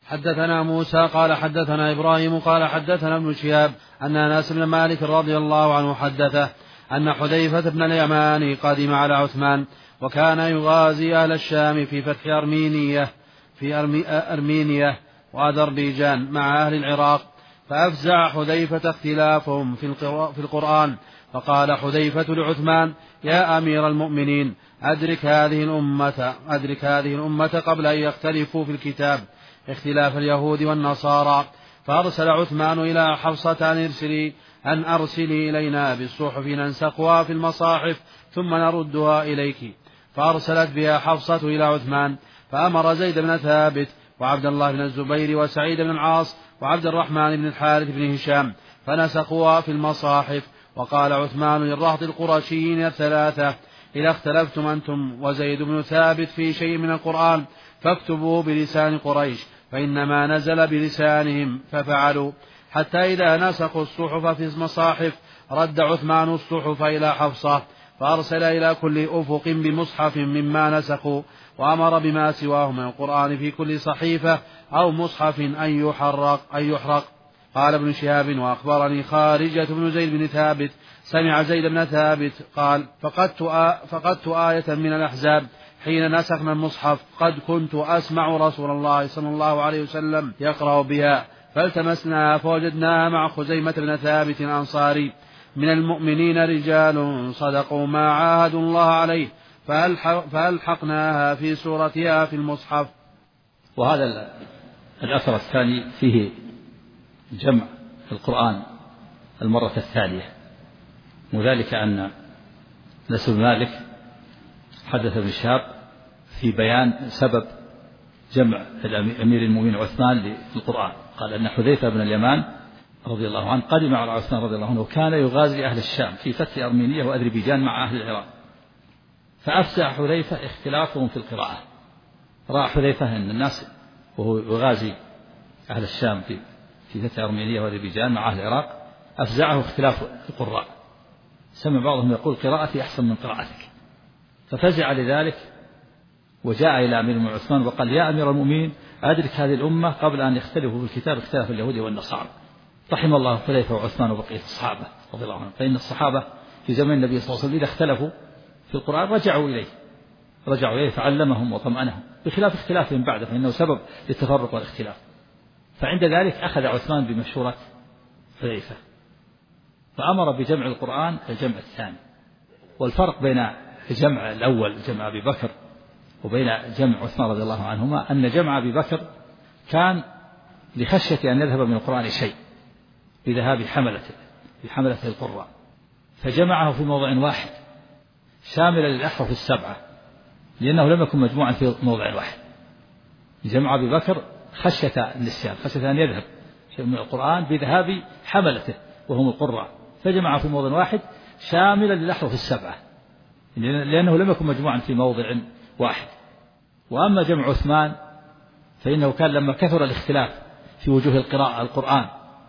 حدثنا موسى قال حدثنا إبراهيم قال حدثنا ابن شهاب أن أنس بن مالك رضي الله عنه حدثه أن حذيفة بن اليمان قدم على عثمان وكان يغازي أهل الشام في فتح أرمينية وأذربيجان مع أهل العراق، فأفزع حذيفة اختلافهم في القرآن، فقال حذيفة لعثمان: يا أمير المؤمنين، أدرك هذه الأمة قبل أن يختلفوا في الكتاب اختلاف اليهود والنصارى. فأرسل عثمان إلى حفصة أن أرسلي إلينا بالصحف ننسخها في المصاحف ثم نردها إليك. فأرسلت بها حفصة إلى عثمان، فأمر زيد بن ثابت وعبد الله بن الزبير وسعيد بن العاص وعبد الرحمن بن الحارث بن هشام فنسخوها في المصاحف. وقال عثمان للرهط القرشيين الثلاثة: إذا اختلفتم أنتم وزيد بن ثابت في شيء من القرآن فاكتبوه بلسان قريش، فإنما نزل بلسانهم. ففعلوا، حتى إذا نسخوا الصحف في المصاحف رد عثمان الصحف إلى حفصة، فأرسل إلى كل أفق بمصحف مما نسخوا، وأمر بما سواه من القرآن في كل صحيفة أو مصحف أن يحرق. قال ابن شهاب: وأخبرني خارجة بن زيد بن ثابت سمع زيد بن ثابت قال: فقدت آية من الأحزاب حين نسخنا المصحف، قد كنت أسمع رسول الله صلى الله عليه وسلم يقرأ بها، فالتمسناها فوجدناها مع خزيمة بن ثابت الأنصاري: من المؤمنين رجال صدقوا ما عاهدوا الله عليه، فألحقناها في سورتها في المصحف. وهذا الأثر الثاني فيه جمع القرآن المرة الثانية، وذلك أن أنس بن مالك حدث ابن شهاب في بيان سبب جمع أمير المؤمنين عثمان للقرآن. قال أن حذيفة بن اليمان رضي الله عنه قدم على عثمان رضي الله عنه وكان يغازي أهل الشام في فتح أرمينية وأذربيجان مع أهل العراق، فأفزع حذيفة اختلافهم في القراءة. رأى حذيفة أن الناس وهو يغازي أهل الشام في فتح أرمينية وأذربيجان مع أهل العراق أفزعه اختلاف القراء، سمع بعضهم يقول قراءتي أحسن من قراءتك، ففزع لذلك وجاء إلى أمير المؤمنين عثمان وقال: يا أمير المؤمنين، أدرك هذه الأمة قبل أن يختلفوا في الكتاب اختلاف اليهود والنصارى. رحم الله حذيفة وعثمان وبقية الصحابة رضي الله عنهم، فإن الصحابة في زمن النبي صلى الله عليه وسلم إذا اختلفوا في القرآن رجعوا إليه فعلمهم وطمأنهم، بخلاف اختلافهم بعده فإنه سبب للتفرق والاختلاف. فعند ذلك أخذ عثمان بمشورة حذيفة فأمر بجمع القرآن الجمع الثاني. والفرق بين الجمع الأول جمع أبي بكر وبين جمع عثمان رضي الله عنهما أن جمع أبي بكر كان لخشية أن يذهب من القرآن شيء بذهاب حملته القراء، فجمعه في موضع واحد شاملا للأحرف السبعة، لأنه لم يكن مجموعا في موضع واحد. جمع أبي بكر خشية النسيان، خشية أن يذهب شيء من القرآن بذهاب حملته وهم القراء، فجمعه في موضع واحد شاملا للأحرف السبعة، لأنه لم يكن مجموعا في موضع واحد. وأما جمع عثمان فإنه كان لما كثر الاختلاف في وجوه القراءة القرآن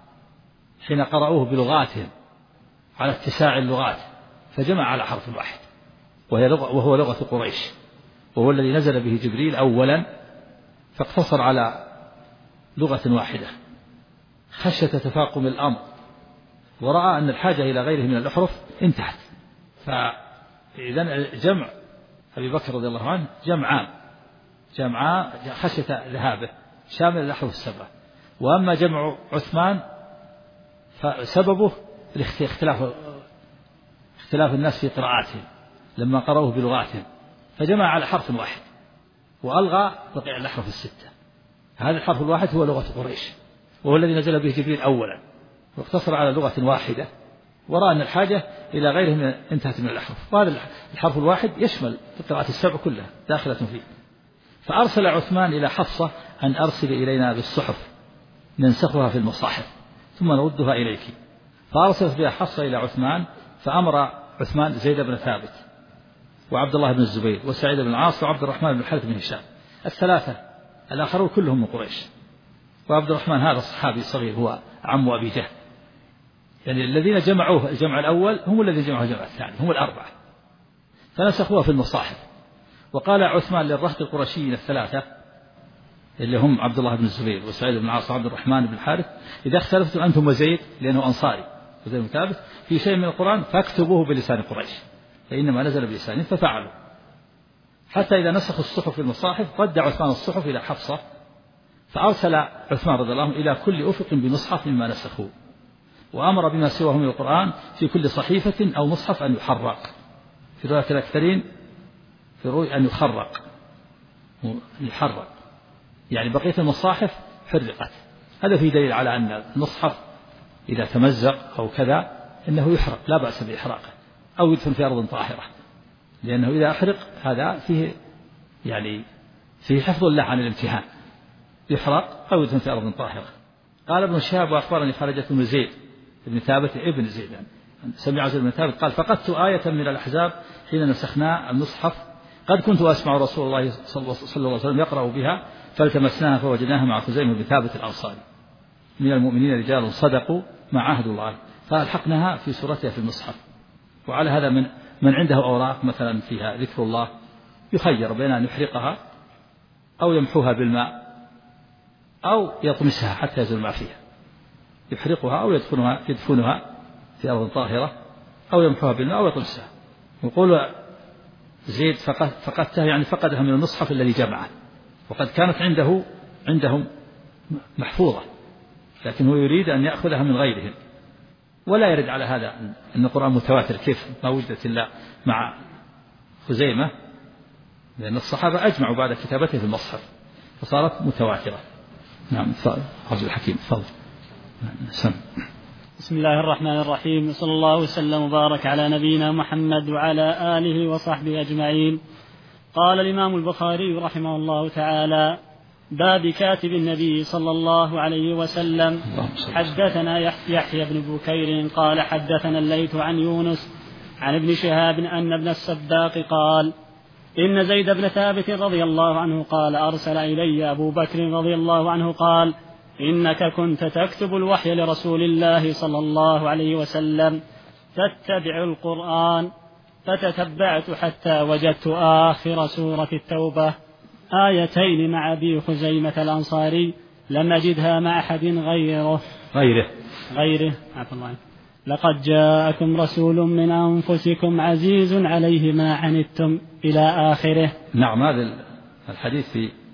حين قرأوه بلغاتهم على اتساع اللغات فجمع على حرف واحد وهو لغة قريش، وهو الذي نزل به جبريل أولا، فاقتصر على لغة واحدة خشية تفاقم الأمر، ورأى أن الحاجة إلى غيره من الأحرف انتهت. فإذن جمع أبي بكر رضي الله عنه جمع خشية ذهابه شامل الأحرف السبعة. وأما جمع عثمان فسببه اختلاف الناس في قراءاتهم لما قرأوه بلغاتهم، فجمع على حرف واحد وألغى بقية الأحرف الستة. هذا الحرف الواحد هو لغة قريش، وهو الذي نزل به جبريل أولا، واقتصر على لغة واحدة، ورأى أن الحاجة إلى غيره انتهت من الأحرف، وهذا الحرف الواحد يشمل القراءات السبع كلها داخلة فيه. فأرسل عثمان إلى حفصة أن أرسل إلينا بالصحف ننسخها في المصاحف ثم نردها إليك. فأرسلت بها حفصة إلى عثمان، فأمر عثمان زيد بن ثابت وعبد الله بن الزبير وسعيد بن العاص وعبد الرحمن بن الحارث بن هشام الثلاثة، الآخرون كلهم من قريش، وعبد الرحمن هذا الصحابي الصغير هو عم أبي جهل، يعني الذين جمعوه الجمع الأول هم الذين جمعوا الجمع الثاني، هم الأربعة، فنسخوها في المصاحف. وقال عثمان للرهط القرشيين الثلاثة: اللي هم عبد الله بن الزبير وسعيد بن العاص وعبد الرحمن بن الحارث إذا اختلفتم أنتم وزيد لأنه أنصاري وزيد بن ثابت في شيء من القرآن فاكتبوه بلسان قريش فإنما نزل بلسانه ففعلوا. حتى إذا نسخوا الصحف في المصاحف رد عثمان الصحف إلى حفصة فأرسل عثمان رضي الله عنه إلى كل أفق بمصحف مما نسخوا وأمر بما سواه من القرآن في كل صحيفة أو مصحف أن يحرق. في رواية الأكثرين في رؤية أن يحرق يعني بقية المصاحف حرقت. هذا فيه دليل على أن المصحف إذا تمزق أو كذا إنه يحرق لا بأس بإحراقه أو يدفن في أرض طاهرة لأنه إذا أحرق هذا فيه يعني فيه حفظ الله عن الامتهان يحرق أو يدفن في أرض طاهرة. قال ابن شهاب وأخبرني خرجة بن زيد ابن ثابت ابن زيد سمع زيد بن ثابت قال فقدت آية من الأحزاب حين نسخنا المصحف قد كنت أسمع رسول الله صلى الله عليه وسلم يقرأ بها فالتمسناها فوجدناها مع خزيمة بن ثابت الأنصاري من المؤمنين رجال صدقوا ما عاهدوا الله فألحقناها في سورتها في المصحف. وعلى هذا من عنده أوراق مثلا فيها ذكر الله يخير بين أن يحرقها أو يمحوها بالماء أو يطمسها حتى يزول ما فيها يحرقها أو يدفنها في أرض طاهرة أو يمحوها بالماء أو يطمسها. يقول زيد فقدتها يعني فقدها من المصحف الذي جمعه وقد كانت عندهم محفوظة لكن هو يريد أن يأخذها من غيرهم ولا يرد على هذا أن القرآن متواتر كيف ما وجدت إلا مع خزيمة لأن الصحابة أجمعوا بعد كتابته في المصحف فصارت متواترة. نعم عبد الحكيم تفضل. بسم الله الرحمن الرحيم صلى الله وسلم وبارك على نبينا محمد وعلى آله وصحبه أجمعين. قال الإمام البخاري رحمه الله تعالى باب كاتب النبي صلى الله عليه وسلم. حدثنا يحيى بن بكير قال حدثنا الليث عن يونس عن ابن شهاب أن ابن السباق قال إن زيد بن ثابت رضي الله عنه قال أرسل إلي أبو بكر رضي الله عنه قال إنك كنت تكتب الوحي لرسول الله صلى الله عليه وسلم تتبع القرآن فتتبعت حتى وجدت آخر سورة التوبة آيتين مع أبي خزيمة الأنصاري لم أجدها مع أحد غيره. لقد جاءكم رسول من أنفسكم عزيز عليه ما عنتم إلى آخره. نعم هذا الحديث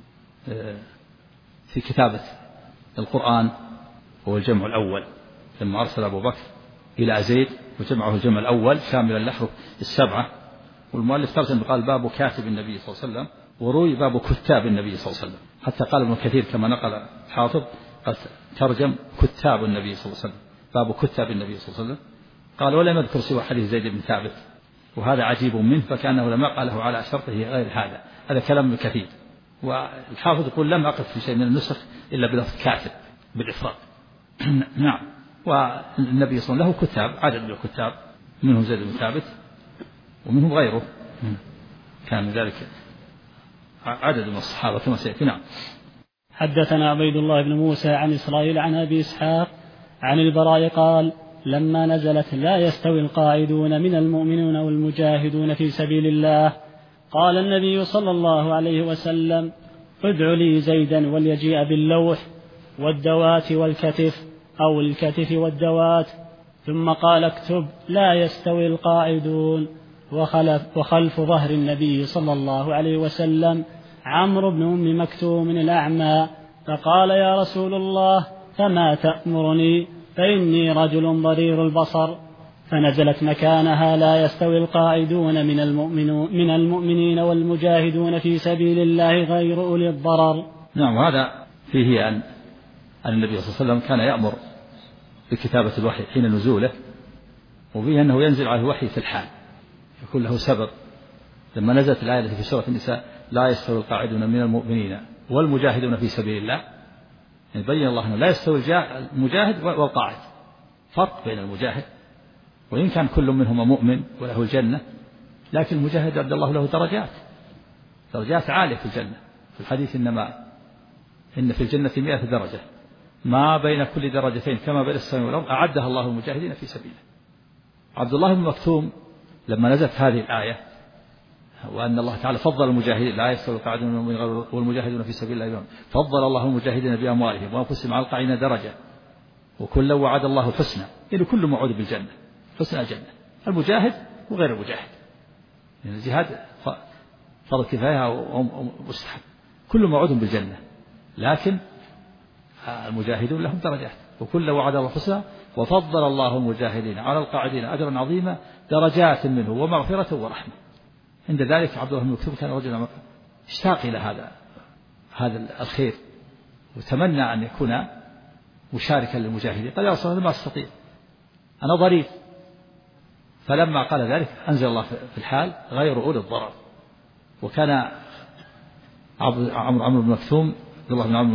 في كتابة القرآن هو الجمع الأول لما أرسل أبو بكر إلى زيد وجمعه الجمع الأول شاملا الأحرف السبعة. والمؤلف ترجم قال باب كاتب النبي صلى الله عليه وسلم وروي باب كتاب النبي صلى الله عليه وسلم حتى قال ابن كثير كما نقل حافظ قد ترجم كتاب النبي صلى الله عليه وسلم باب كتاب النبي صلى الله عليه وسلم. قال ولم يذكر سوى حديث زيد بن ثابت وهذا عجيب منه فكأنه لما قاله على شرطه غير هذا كلام ابن كثير. والحافظ يقول لم أقف في شيء من النسخ إلا بلفظ كاتب بالإفراد. نعم والنبي صلى الله عليه وسلم له كتاب عدد من الكتاب منهم زيد بن ثابت ومنهم غيره كان ذلك عدد من الصحابة كما سيأتي. نعم. حدثنا عبيد الله بن موسى عن إسرائيل عن أبي إسحاق عن البراء قال لما نزلت لا يستوي القاعدون من المؤمنون والمجاهدون في سبيل الله قال النبي صلى الله عليه وسلم ادع لي زيدا وليجيء باللوح والدوات والكتف أو الكتف والدوات ثم قال اكتب لا يستوي القاعدون. وخلف ظهر النبي صلى الله عليه وسلم عمرو بن أم مكتوم الأعمى فقال يا رسول الله فما تأمرني فإني رجل ضرير البصر فنزلت مكانها لا يستوي القاعدون من المؤمنين والمجاهدون في سبيل الله غير أولي الضرر. نعم وهذا فيه أن النبي صلى الله عليه وسلم كان يأمر بكتابة الوحي حين نزوله وفيه أنه ينزل على الوحي في الحال يكون له سبب. لما نزلت الآية التي في سورة النساء لا يستوي القاعدون من المؤمنين والمجاهدون في سبيل الله يعني بين الله أنه لا يستوي المجاهد والقاعد فرق بين المجاهد وإن كان كل منهما مؤمن وله الجنة لكن المجاهد عند الله له درجات عالية في الجنة. في الحديث إن في الجنة 100 درجة ما بين كل درجتين كما بين السماء والأرض أعدها الله المجاهدين في سبيله. عبد الله بن مكتوم لما نزلت هذه الآية وأن الله تعالى فضل المجاهدين لا يستوي القاعدون والمجاهدون في سبيل الله فضل الله المجاهدين بأموالهم وأنفسهم على القاعدين درجة وكلا وعد الله الحسنى يعني كل موعود بالجنة حسنى الجنة المجاهد وغير المجاهد يعني الجهاد فرض كفاية ومستحب كل موعود بالجنة لكن المجاهدون لهم درجات وكل وعد الله الحسنى وفضل الله المجاهدين على القاعدين أجرا عظيما درجات منه ومغفرة ورحمة. عند ذلك عبد الله بن مكتوم كان رجلا اشتاق إلى هذا الخير وتمنى أن يكون مشاركا للمجاهدين قال يا رسول الله ما أستطيع أنا ضرير فلما قال ذلك أنزل الله في الحال غير أولي الضرر. وكان عمرو بن مكتوم عبد الله بن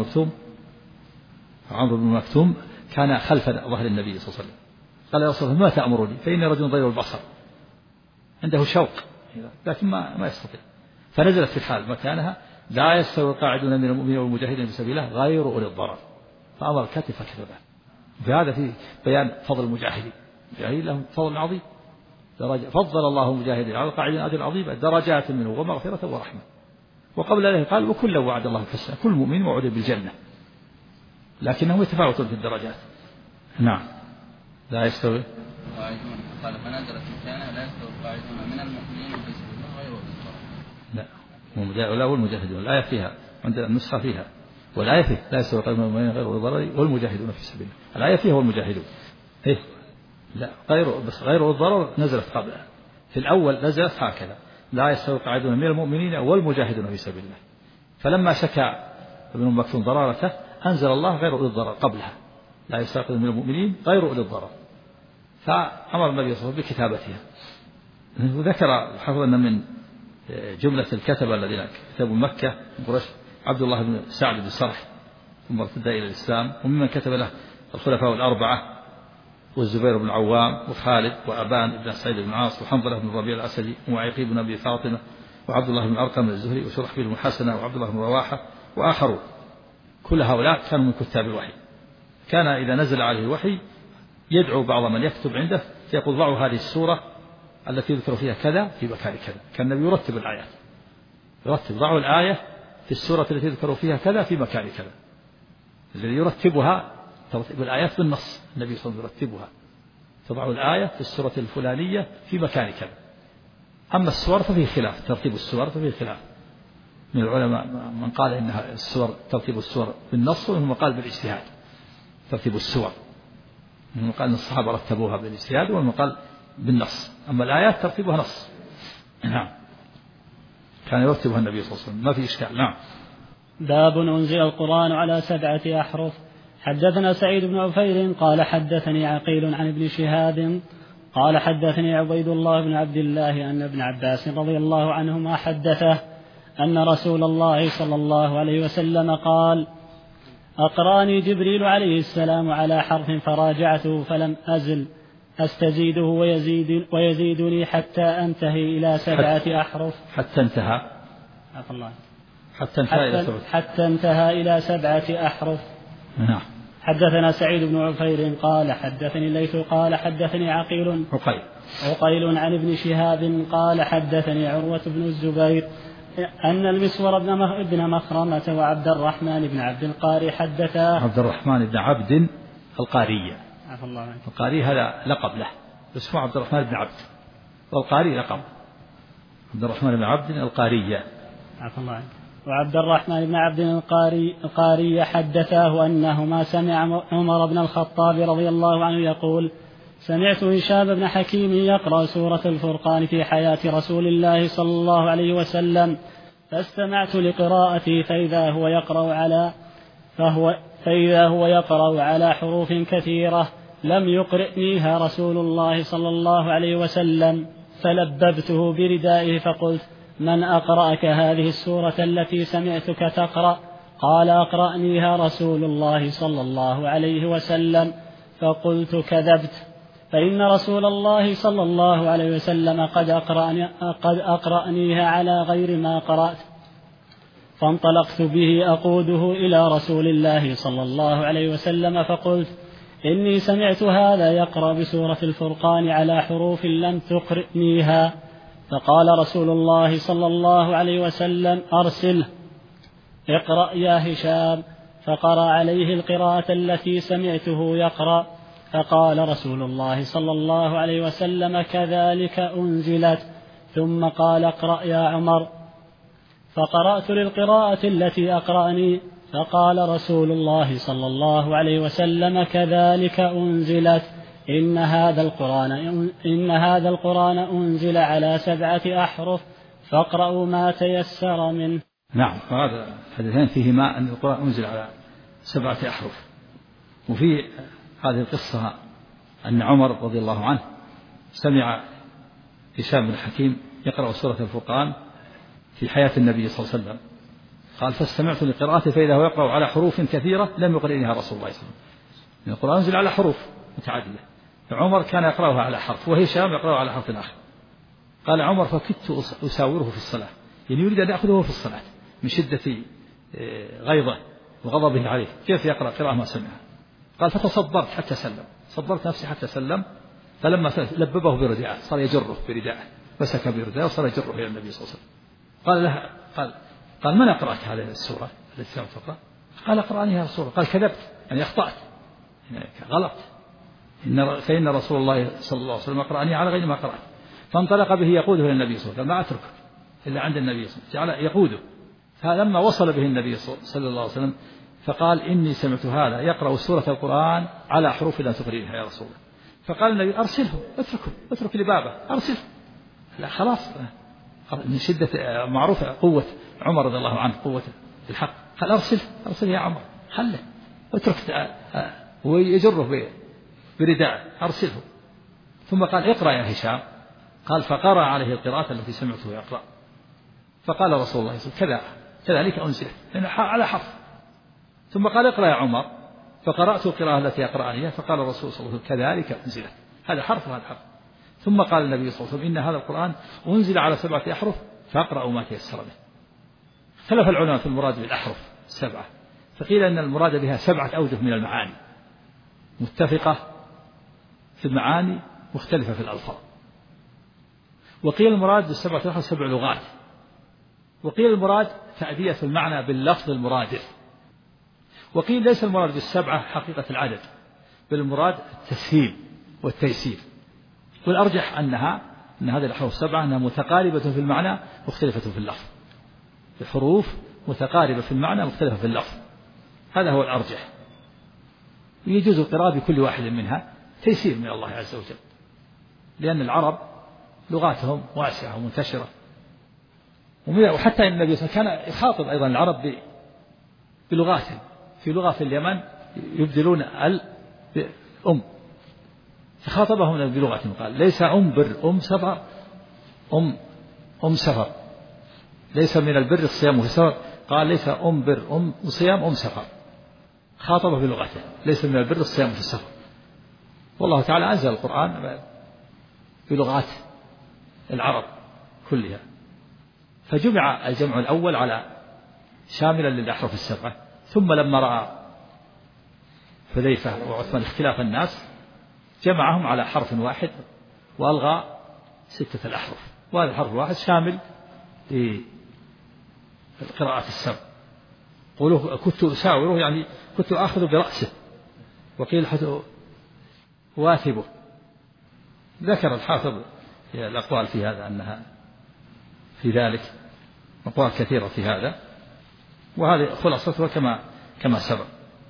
عمرو بن مكتوم كان خلف ظهر النبي صلى الله عليه وسلم قال يا رسول الله ما تأمرني فإني رجل ضير البصر عنده شوق لكن ما يستطيع فنزلت في الحال مكانها لا يستوي القاعدون من المؤمنين والمجاهدين في سبيل الله غير أولي الضرر فأمر الكاتب فكتبه. وهذا في بيان فضل المجاهدين لهم فضل عظيم فضل الله المجاهدين على القاعدين أجر عظيم درجات منه ومغفرة ورحمة. وقبل ذلك قال وكلا وعد الله الحسنى كل مؤمن موعود بالجنة لكنهم يتفاوتون في الدرجات. نعم لا يستوي قال فنزلت مكانها لا يستوي القاعدون من المؤمنين في سبيل الله غير أولي الضرر لا والمجاهدون الآية فيها عندنا النسخة فيها والآية فيه لا يستوي القاعدون من المؤمنين غير أولي الضرر والمجاهدون في سبيل الله الآية فيها والمجاهدون لا غير أولي الضرر نزلت قبلها في الأول نزلت هكذا لا يستوي القاعدون من المؤمنين والمجاهدون في سبيل الله فلما شكى ابن مكتوم ضرارته أنزل الله غير أولي الضرر قبلها لا يستوي القاعدون من المؤمنين غير أولي الضرر فأمر النبي صلى الله عليه وسلم بكتابتها. وذكر الحافظ أن من جملة الكتبة الذين كتبوا مكة قريش عبد الله بن سعد بن سرح ثم ارتد إلى الإسلام وممن كتب له الخلفاء الأربعة والزبير بن العوام وخالد وأبان بن سعيد بن عاص وحنظلة بن الربيع الأسدي وعقيل بن أبي فاطمة وعبد الله بن أرقم الزهري وشرحبيل بن حسنة وعبد الله بن رواحة وآخرون كل هؤلاء كانوا من كتاب الوحي. كان إذا نزل عليه الوحي يدعو بعض من يكتب عنده فيقول ضعوا هذه السورة التي يذكر فيها كذا في مكان كذا. كان النبي يرتب الآيات ضعوا الآية في السورة التي يذكر فيها كذا في مكان كذا. الذي يرتبها ترتيب الآيات بالنص النبي صلى الله عليه وسلم يرتبها تضع الآية في السورة الفلانية في مكان كذا. أما السور ففيه خلاف ترتيب السور ففيه خلاف من العلماء من قال إنها السور ترتيب السور بالنص ومن قال بالاجتهاد ترتيب السور من قال أن الصحابة رتبوها بالاجتهاد ومن قال بالنص أما الآيات ترتيبها نص. نعم كان يرتبها النبي صلى الله عليه وسلم ما في إشكال. نعم باب أنزل القرآن على 7 أحرف. حدثنا سعيد بن عفير قال حدثني عقيل عن ابن شهاب قال حدثني عبيد الله بن عبد الله أن ابن عباس رضي الله عنهما حدثه أن رسول الله صلى الله عليه وسلم قال أقرأني جبريل عليه السلام على حرف فراجعته فلم أزل أستزيده ويزيدني حتى أنتهي إلى 7 أحرف حتى انتهى إلى 7 أحرف. نعم. حدثنا سعيد بن عفير قال حدثني الليث قال حدثني عقيل عن ابن شهاب قال حدثني عروة بن الزبير أن المسور بن مخرمة وعبد الرحمن بن عبد القاري حدثا. عبد الرحمن بن عبد القاري القاري هذا لقب له اسمه عبد الرحمن بن عبد والقاري لقب عبد الرحمن بن عبد القاري وعبد الرحمن بن عبد القاري حدثاه أنهما سمع عمر بن الخطاب رضي الله عنه يقول سمعت هشام بن حكيم يقرأ سورة الفرقان في حياة رسول الله صلى الله عليه وسلم فاستمعت لقراءتي فإذا هو يقرأ على حروف كثيرة لم يقرئنيها رسول الله صلى الله عليه وسلم فلببته بردائه فقلت من أقرأك هذه السورة التي سمعتك تقرأ؟ قال أقرأنيها رسول الله صلى الله عليه وسلم. فقلت كذبت فإن رسول الله صلى الله عليه وسلم قد أقرأنيها على غير ما قرأت. فانطلقت به أقوده إلى رسول الله صلى الله عليه وسلم فقلت إني سمعت هذا يقرأ بسورة الفرقان على حروف لم تقرئنيها. فقال رسول الله صلى الله عليه وسلم أرسله، اقرأ يا هشام، فقرأ عليه القراءة التي سمعته يقرأ، فقال رسول الله صلى الله عليه وسلم كذلك أنزلت، ثم قال اقرأ يا عمر، فقرأت للقراءة التي أقرأني، فقال رسول الله صلى الله عليه وسلم كذلك أنزلت، إن هذا القرآن أنزل على 7 أحرف فاقرأوا ما تيسر منه. نعم، وهذا الحديثين فيهما أن القرآن أنزل على 7 أحرف. وفي هذه القصة أن عمر رضي الله عنه سمع هشام بن حكيم يقرأ سورة الفرقان في حياة النبي صلى الله عليه وسلم، قال فاستمعت لقراءته فإذا هو يقرأ على حروف كثيرة لم يقرئنها رسول الله صلى الله عليه وسلم. القرآن أنزل على حروف متعددة، فعمر كان يقرأها على حرف وهشام يقرأها على حرف آخر. قال عمر فكدت أساوره في الصلاة، يعني يريد أن يأخذه في الصلاة من شدة غيظه وغضبه عليه، كيف يقرأ قراءة ما سمعها. قال فتصبرت حتى سلم، صبرت نفسي حتى سلم، فلما لببه برداءه صار يجره برداءه، مسك برداءه وصار يجره إلى النبي صلى الله عليه وسلم. قال له قال من أقرأك هذه السورة التي سمعت تقرأ؟ قال أقرأني يا رسول الله. قال كذبت، يعني أخطأت، يعني غلط، فإن رسول الله صلى الله عليه وسلم أقرأني على غير ما قرأت. فانطلق به يقوده إلى النبي صلى الله عليه وسلم، ما أتركه إلا عند النبي صلى الله عليه وسلم، جعل يقوده. فلما وصل به النبي صلى الله عليه وسلم فقال إني سمعت هذا يقرأ سورة القرآن على حروف لا تقرئها يا رسول الله. فقال النبي أرسله، اترك لبابه، أرسله. لا خلاص، من شدة معروفة قوة عمر رضي الله عنه، قوة الحق. قال أرسله يا عمر، خله اترك، ويجره برداء، أرسله. ثم قال اقرأ يا هشام. قال فقرأ عليه القراءة التي سمعته يقرأ، فقال رسول الله صلى الله عليه وسلم كذلك أنزلت، على حرف. ثم قال اقرأ يا عمر، فقرأت القراءة التي أقرأني، فقال الرسول صلى الله عليه وسلم كذلك أنزلت، هذا حرف وهذا حرف. ثم قال النبي صلى الله عليه وسلم إن هذا القرآن أنزل على 7 أحرف فاقرأوا ما تيسر منه. اختلف العلماء في المراد بالأحرف 7، فقيل أن المراد بها 7 أوجه من المعاني متفقة في المعاني مختلفة في الألفاظ. وقيل المراد ب7 أحرف 7 لغات، وقيل المراد تأدية المعنى باللفظ المرادف، وقيل ليس المراد ب7 حقيقة العدد، بل المراد التسهيل والتيسير. والأرجح أن هذه الأحرف 7 أنها متقاربة في المعنى مختلفة في اللفظ، الحروف متقاربة في المعنى مختلفة في اللفظ، هذا هو الأرجح. ويجوز القراءة بكل واحد منها تيسير من الله عز وجل، لأن العرب لغاتهم واسعة ومنتشرة، وحتى إن النبي صلى الله عليه وسلم كان يخاطب أيضا العرب بلغاتهم. في لغة في اليمن يبدلون فخاطبهم بلغتهم، قال ليس بر سفر سفر، ليس من البر الصيام في السفر، قال ليس بر صيام سفر، خاطبه بلغته، ليس من البر الصيام في السفر. والله تعالى أنزل القرآن بلغات العرب كلها، فجمع الجمع الأول على شاملا للأحرف 7. ثم لما رأى حذيفة وعثمان اختلاف الناس جمعهم على حرف واحد وألغى 6 الأحرف، وهذا الحرف الواحد شامل للقراءات 7. قوله كنت أساوره يعني كنت آخذ برأسه، وقيل واثبه. ذكر الحافظ الأقوال في هذا أنها في ذلك أقوال كثيرة في هذا، وهذه خلاصتها كما سبق.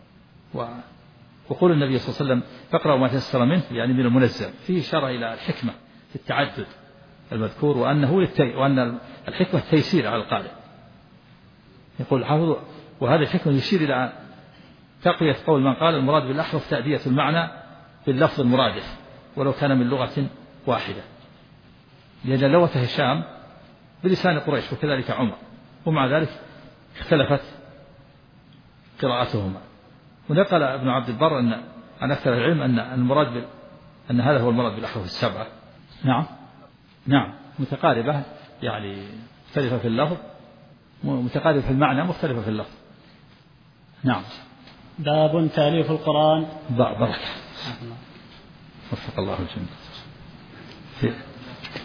وقول النبي صلى الله عليه وسلم فاقرأوا ما تيسر منه يعني من المنزل، فيه إشارة إلى الحكمة في التعدد المذكور، وأن الحكمة تيسير على القارئ. يقول الحافظ وهذا الحكمة يشير إلى تقوية قول من قال المراد بالأحرف تأدية المعنى باللفظ المرادف ولو كان من لغة واحدة، لأن لغة هشام بلسان قريش وكذلك عمر، ومع ذلك اختلفت قراءتهما. ونقل ابن عبد البر عن أكثر العلم أن هذا هو المراد بالأحرف 7. نعم متقاربة، يعني مختلفة في اللفظ، متقاربة في المعنى، مختلفة في اللفظ. نعم. باب تأليف القرآن. بركة وفق الله الجميع.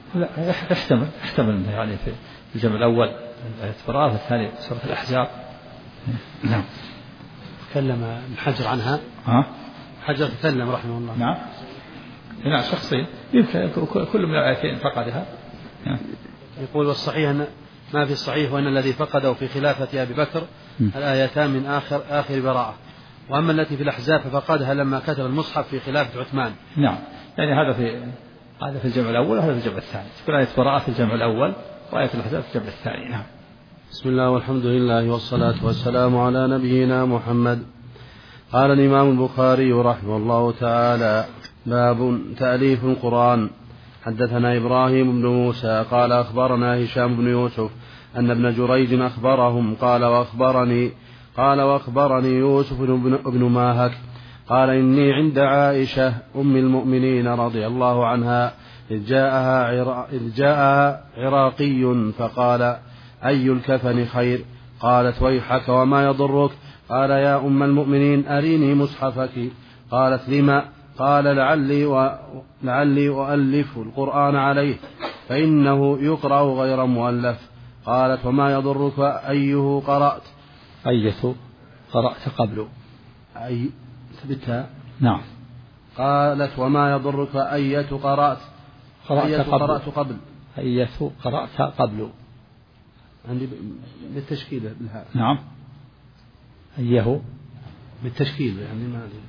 لا يحتمل يعني في الجمع الأول آية براءة، الثاني سورة الأحزاب. نعم. تكلم ابن حجر عنها. حجر تكلم رحمه الله. نعم. نعم شخصيا يمكن كل من الآيتين فقدها. يقول والصحيح أن ما في الصحيح وأن الذي فقده في خلافة أبي بكر الآيتان من آخر براءة، وأما التي في الأحزاب ففقدها لما كتب المصحف في خلافة عثمان. نعم يعني هذا في الجمع الأول وهذا في الجمع الثاني، تكون آية براءة في الجمع الأول وآية الأحزاب في الجمع الثاني. نعم. بسم الله والحمد لله والصلاة والسلام على نبينا محمد. قال الإمام البخاري رحمه الله تعالى: باب تأليف القرآن. حدثنا إبراهيم بن موسى قال أخبرنا هشام بن يوسف أن ابن جريج أخبرهم قال وأخبرني يوسف بن ماهك قال إني عند عائشة أم المؤمنين رضي الله عنها إذ جاءها عراقي فقال: أي الكفن خير؟ قالت: ويحك وما يضرك؟ قال: يا أم المؤمنين أريني مصحفك. قالت: لما؟ قال: لعلي أؤلف القرآن عليه فإنه يقرأ غير مؤلف. قالت: وما يضرك أيه قرأت؟ أية قرأت قبل. أي ثبتها. نعم. قالت: وما يضرك أية قرأت؟ قرأت قبل. أية قرأت قبل عندي بالتشكيل لها. نعم. أيه بالتشكيل يعني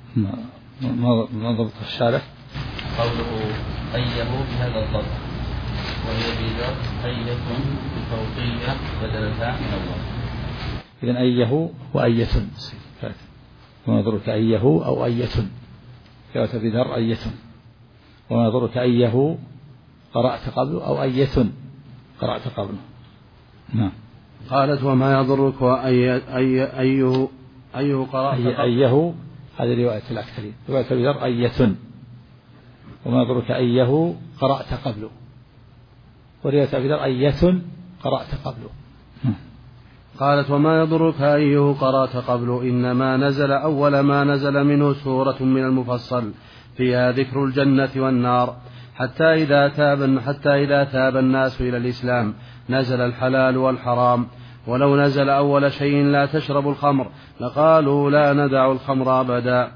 ما ضبط الشارع. قوله أيه بهذا الضبط، وهي بذات أية بفوقية بدلتها من الله. إذن أيه وأية، وما يضرك أيه أو أية، كانت بذر أية، وما يضرك أيه قرأت قبل أو أية قرأت قبل. نعم. قالت: وما يضرك أيه قرأت قبل؟ أيه هذه رواية الأكثرين، رواية بذر أية، وما يضرك أيه قرأت قبل، ورواية بذر أية قرأت قبل. قالت: وما يضرك أيه قرأت قبل؟ إنما نزل أول ما نزل منه سورة من المفصل فيها ذكر الجنة والنار، حتى إذا تاب الناس إلى الإسلام نزل الحلال والحرام. ولو نزل أول شيء لا تشربوا الخمر لقالوا لا ندع الخمر أبدا،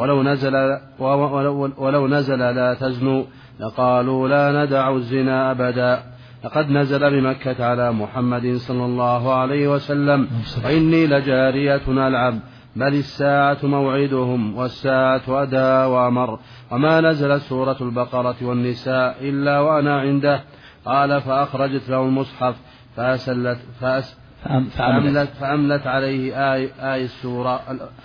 ولو نزل لا تزنوا لقالوا لا ندع الزنا أبدا. لقد نزل بمكة على محمد صلى الله عليه وسلم: وإني لجارية ألعب، بل الساعة موعدهم والساعة أدى وأمر. وما نزلت سورة البقرة والنساء إلا وأنا عنده. قال: فأخرجت له المصحف فأملت عليه آي السور.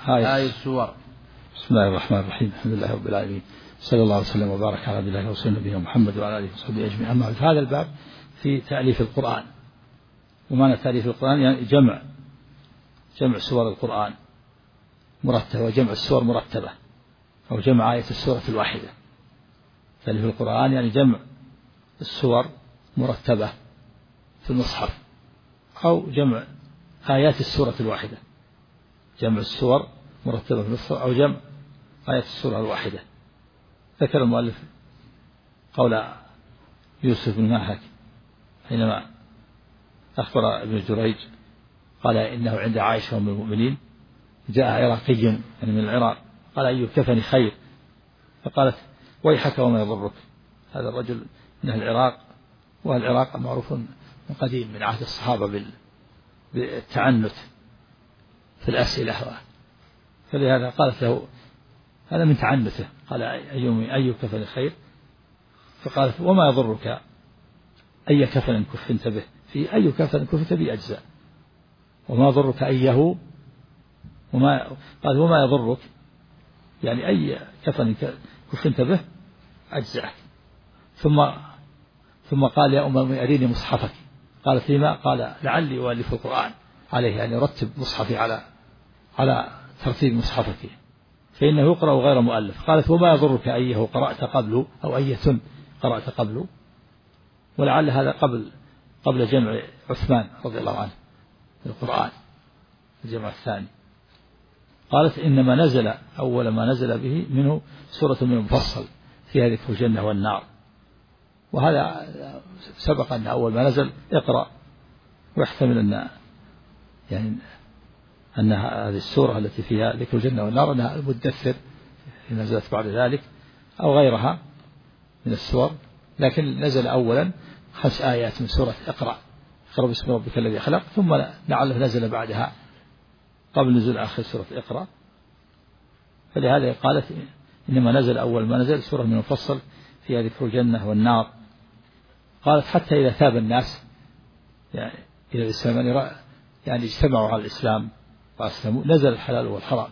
بسم الله الرحمن الرحيم. الحمد لله رب العالمين، صلى الله وسلم وبارك على عبد الله ورسوله نبينا محمد وعلى آله وصحبه أجمعين. أما في هذا الباب في تأليف القرآن. ومعنى تأليف القرآن يعني جمع سور القرآن مرتبة، وجمع السور مرتبة، أو جمع آية السورة الواحدة. تأليف القرآن يعني جمع السور مرتبة في المصحف، أو جمع آيات السورة الواحدة، جمع السور مرتبة في المصحف أو جمع آيات السورة الواحدة. ذكر المؤلف قول يوسف بن ماهك حينما أخبر ابن جريج قال إنه عند عائشة أم المؤمنين جاء عراقي يعني من العراق قال: أي الكفن خير؟ فقالت: ويحك وما يضرك. هذا الرجل من العراق، والعراق معروف من قديم من عهد الصحابة بالتعنت في الأسئلة، فلهذا قالت له هذا من تعنته. قال: أي كفن خير؟ فقالت: وما يضرك أي كفن كفنت به؟ في أي كفن كفنت به أجزاء، وما يضرك أيه قال: وما يضرك يعني أي كفن كفنت به أجزاء. ثم قال: يا أم أريني مصحفك. قالت: لما؟ قال: لعلي أؤلف القرآن عليه، يعني رتب مصحفي على ترتيب مصحفك فإنه يقرأ غير مؤلف. قالت: وما يضرك أيه قرأت قبل أو أية قرأت قبل؟ ولعل هذا قبل جمع عثمان رضي الله عنه القرآن الجمع الثاني. قالت: إنما نزل أول ما نزل به منه سورة من المفصل فيها ذكر الجنة والنار، وهذا سبق أن أول ما نزل اقرأ، ويحتمل أن هذه السورة التي فيها ذكر الجنة والنار أنها المدثر نزلت بعد ذلك أو غيرها من السور، لكن نزل أولا 5 آيات من سورة اقرأ باسم ربك الذي خلق، ثم لعله نزل بعدها قبل نزول آخر سورة اقرأ. فلهذا قالت إنما نزل أول ما نزل سورة من المفصل فيها ذكر الجنة والنار. قالت حتى إذا ثاب الناس يعني إلى الإسلام يعني اجتمعوا على الإسلام وأسلموا نزل الحلال والحرام.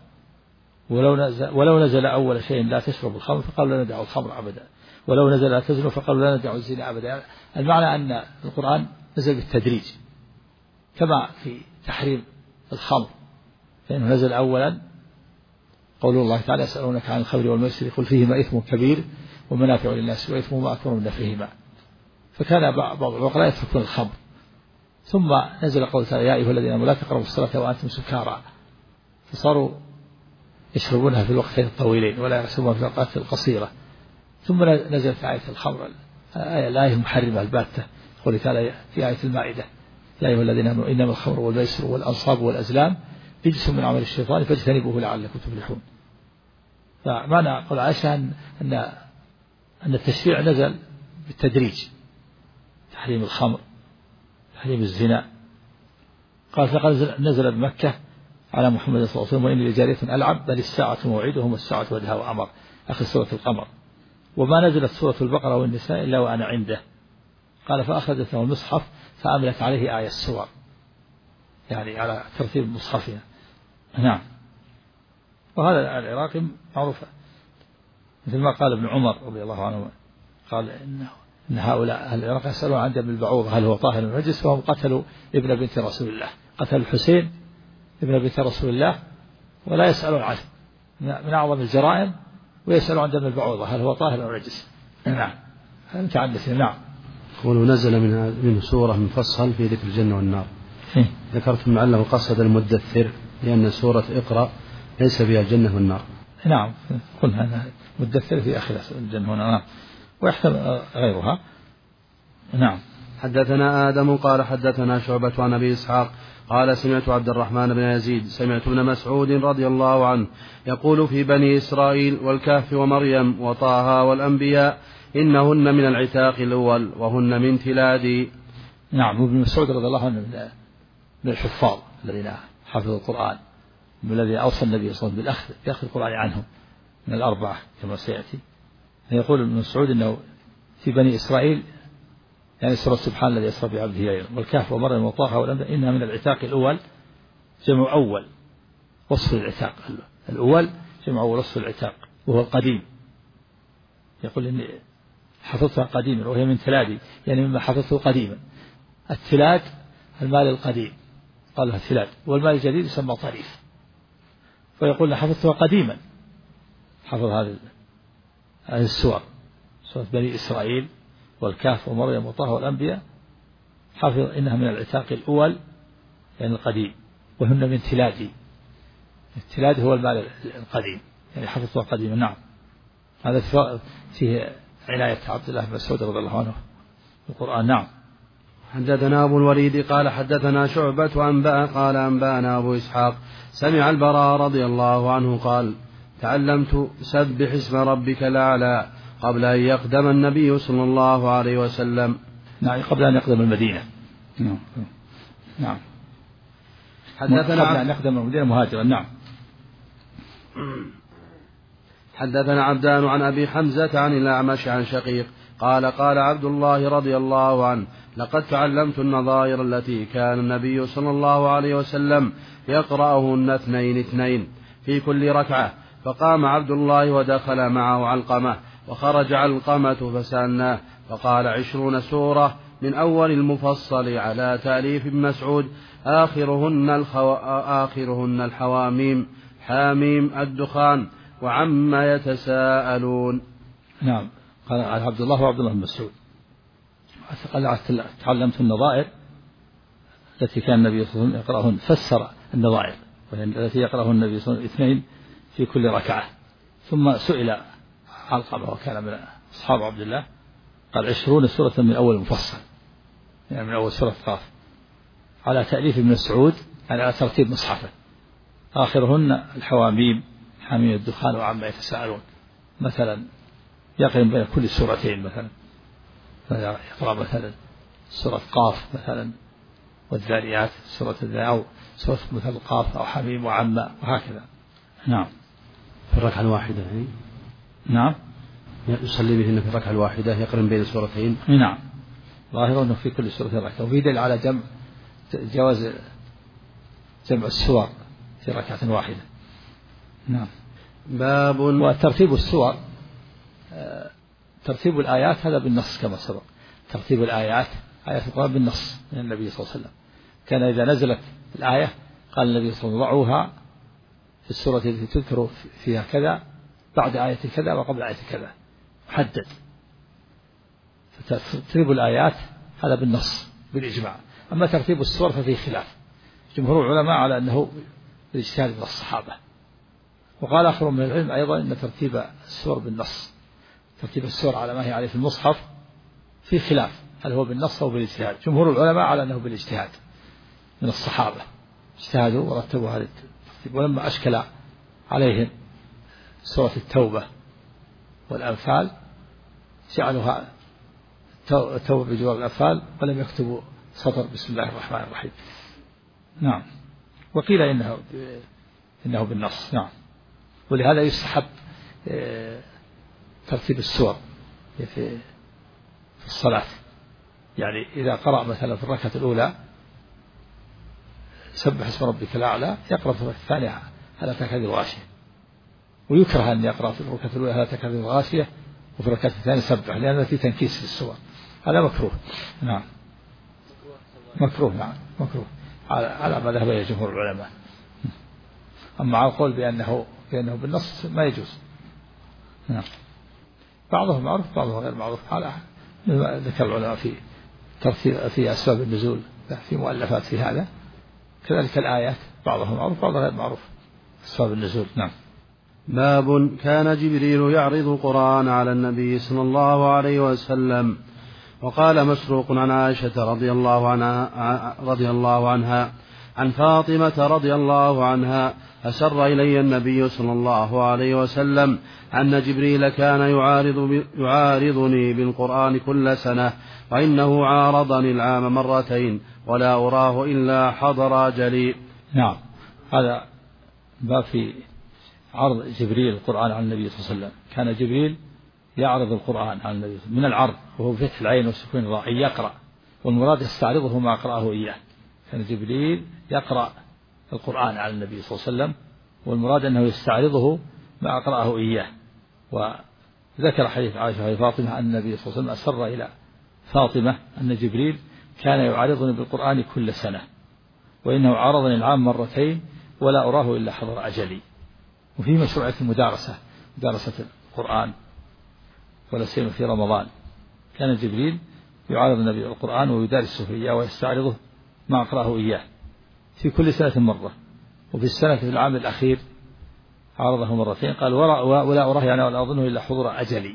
ولو نزل أول شيء لا تشرب الخمر فقالوا لا ندع الخمر أبدا، ولو نزل لا تزنوا فقالوا لا ندع الزنا أبدا. المعنى أن القرآن نزل بالتدريج، كما في تحريم الخمر فإنه نزل أولا قول الله تعالى يسألونك عن الخمر والميسر قل فيهما إثم كبير ومنافع للناس وإثمهما أكبر من نفعهما، فكان بعض العقلاء يتركون الخمر. ثم نزل قول تعالى يا أيها الذين آمنوا لا تقربوا الصلاة وأنتم سكارى، فصاروا يشربونها في الوقتين الطويلين ولا يشربونها في الأوقات القصيرة. ثم نزلت آية الخمر الآية المحرمة الباتة، قول تعالى في آية المائدة يا أيها الذين آمنوا إنما الخمر والميسر والأنصاب والأزلام رجس من عمل الشيطان فاجتنبوه لعلكم تفلحون. فمعنى قول عائشة أن التشريع نزل بالتدريج، تحريم الخمر، تحريم الزنا. قال فقد نزل بمكة على محمد صلى الله عليه وسلم وإن لجارية ألعب بل الساعة موعدهم والساعة وادها وأمر، آخر سورة القمر. وما نزلت سورة البقرة والنساء إلا وأنا عنده. قال فأخذت له المصحف فأملت عليه آية السور، يعني على ترتيب مصحفها. نعم. وهذا العراقي معروف مثل ما قال ابن عمر رضي الله عنه، قال إن هؤلاء العراق يسألون عن دم البعوض هل هو طاهر من نجس، فهم قتلوا ابن بنت رسول الله، قتلوا الحسين ابن بنت رسول الله ولا يسألون عنه، من أعظم الجرائم، ويسألون عن دم البعوض هل هو طاهر أو نجس. نعم. أنت عندك. نعم. قولوا نزل منه سورة مفصل في ذكر الجنة والنار. ذكرت المعلم قصد المدثر لأن سورة اقرأ ليس فيها الجنة والنار. نعم قلنا أنها مدثر في آخر الجنة والنار. نعم. ويحتمل غيرها. نعم. حدثنا آدم قال حدثنا شعبة عن أبي إسحاق قال سمعت عبد الرحمن بن يزيد سمعت ابن مسعود رضي الله عنه يقول في بني إسرائيل والكهف ومريم وطه والأنبياء إنهن من العتاق الأول وهن من تلادي. نعم. وابن مسعود رضي الله عنه من الحفاظ الذين حفظوا القرآن، من الذي أوصى النبي صلى الله عليه وسلم بأخذ القرآن عنهم من الأربعة كما سيأتي. يقول ابن مسعود أنه في بني إسرائيل يعني سورة سبحان الذي أسرى بعبده ليلا والكهف ومريم وطه والأنبياء إنها من العتاق الأول، جمع أول وصف العتاق الأول، جمع أول وصف العتاق وهو القديم. يقول إني حفظتها قديما وهي من تلادي، يعني مما حفظته قديما. التلاد المال القديم قال لها تلاد، والمال الجديد يسمى طريف. فيقول حفظتها قديما، حفظ هذه السور، سورة بني إسرائيل والكهف ومريم وطه والأنبياء، حفظ إنها من العتاق الأول يعني القديم، وهن من تلادي. التلاد هو المال القديم، يعني حفظتها قديما. نعم. هذا فيه عناية عبد الله بن مسعود رضي الله عنه القرآن. نعم. حدثنا أبو الوليد قال حدثنا شعبة قال أنبأنا أبو إسحاق سمع البراء رضي الله عنه قال تعلمت سبح اسم ربك الأعلى قبل أن يقدم النبي صلى الله عليه وسلم. نعم. قبل أن يقدم المدينة. نعم. حدثنا قبل أن يقدم المدينة مهاجرا. نعم. حدثنا عبدان عن أبي حمزة عن الأعمش عن شقيق قال قال عبد الله رضي الله عنه لقد تعلمت النظائر التي كان النبي صلى الله عليه وسلم يقرأهن 2 في كل ركعة. فقام عبد الله ودخل معه علقمة، وخرج علقمة فسألناه فقال 20 سورة من أول المفصل على تأليف ابن مسعود آخرهن الحواميم حاميم الدخان وعما يتساءلون. نعم. قال عبد الله وعبد الله بن مسعود قال تعلمت النظائر التي كان النبي صلى الله عليه وسلم يقرأهن، فسر النظائر التي يقرأهن النبي صلى الله عليه وسلم 2 في كل ركعة. ثم سئل علقمة وكان من أصحاب عبد الله قال 20 سورة من أول مفصل، يعني من أول سورة قاف، على تأليف ابن مسعود على ترتيب مصحفه، آخرهن الحواميم حاميم الدخان وعما يتساءلون، مثلا يقرن بين كل سورتين، مثلا يقرأ مثلا سورة قاف مثلا والذاريات، سورة الذاريات أو سورة مثل قاف أو حميم وعما وهكذا. نعم. في الركعة الواحدة يعني؟ نعم. يصلي بهن في الركعة الواحدة، يقرن بين السورتين. نعم. ظاهر أنه في كل سورة ركعة، وفي دليل على جواز جمع السور في ركعة واحدة. نعم. باب. وترتيب السور، ترتيب الآيات هذا بالنص كما سبق، ترتيب الآيات آيات القرآن بالنص من النبي صلى الله عليه وسلم، كان إذا نزلت الآية قال النبي صلى الله عليه وسلم ضعوها في السورة التي تذكر فيها كذا بعد آية كذا وقبل آية كذا، حدد. فترتيب الآيات هذا بالنص بالإجماع. أما ترتيب السور ففيه خلاف، جمهور العلماء على أنه بالاجتهاد من الصحابة، وقال آخر من العلم أيضا أن ترتيب السور بالنص، ترتيب السور على ما هي عليه في المصحف في خلاف هل هو بالنص أو بالاجتهاد. جمهور العلماء على أنه بالاجتهاد من الصحابة، اجتهدوا ورتبوا هذا الترتيب. ولما أشكل عليهم سورة التوبة والأنفال جعلوها التوبة بجوار الأنفال ولم يكتبوا سطر بسم الله الرحمن الرحيم. نعم. وقيل إنه بالنص. نعم. ولهذا يستحب ترتيب السور في الصلاة، يعني إذا قرأ مثلا في الركعة الأولى سبح اسم ربك الأعلى، يقرأ في الركعة الثانية هل أتاك هذه الغاشية، ويكره أن يقرأ في الركعة الأولى هل أتاك هذه الغاشية وفي الركعة الثانية سبح، لأن في تنكيس في السور، هذا مكروه. نعم. مكروه. نعم مكروه على ما ذهب إليه جمهور العلماء. أما على القول بأنه بالنص ما يجوز. نعم. بعضهم معروف بعضهم غير معروف، على ذكر العلماء في أسباب النزول في مؤلفات في هذا، كذلك الآيات بعضهم معروف بعضهم غير معروف أسباب النزول. نعم. باب. كان جبريل يعرض القرآن على النبي صلى الله عليه وسلم. وقال مسروق عن عائشة رضي الله عنها عن فاطمة رضي الله عنها أسر إلي النبي صلى الله عليه وسلم أن جبريل كان يعارضني بالقرآن كل سنة، وإنه عارضني العام مرتين ولا أراه إلا حضر أجلي. نعم. هذا باب في عرض جبريل القرآن على النبي صلى الله عليه وسلم. كان جبريل يعرض القرآن على النبي من العرض، وهو بفتح العين وسكون الراء، يقرأ، والمراد يستعرضه ما أقرأه إياه. كان جبريل يقرأ القرآن على النبي صلى الله عليه وسلم، والمراد أنه يستعرضه ما أقرأه إياه. وذكر حديث عائشة فاطمة أن النبي صلى الله عليه وسلم أسر إلى فاطمة أن جبريل كان يعارضني بالقرآن كل سنة، وإنه عارضني العام مرتين ولا أراه إلا حضر أجلي. وفي مشروعية مدارسة القرآن، ولا سيما في رمضان كان جبريل يعارض النبي القرآن ويدارسه إياه ويستعرضه ما أقرأه إياه في كل سنة مرة. وفي السنة في العام الأخير عارضه مرتين، قال ولا أراه يعني ولا أظنه إلا حضور أجلي.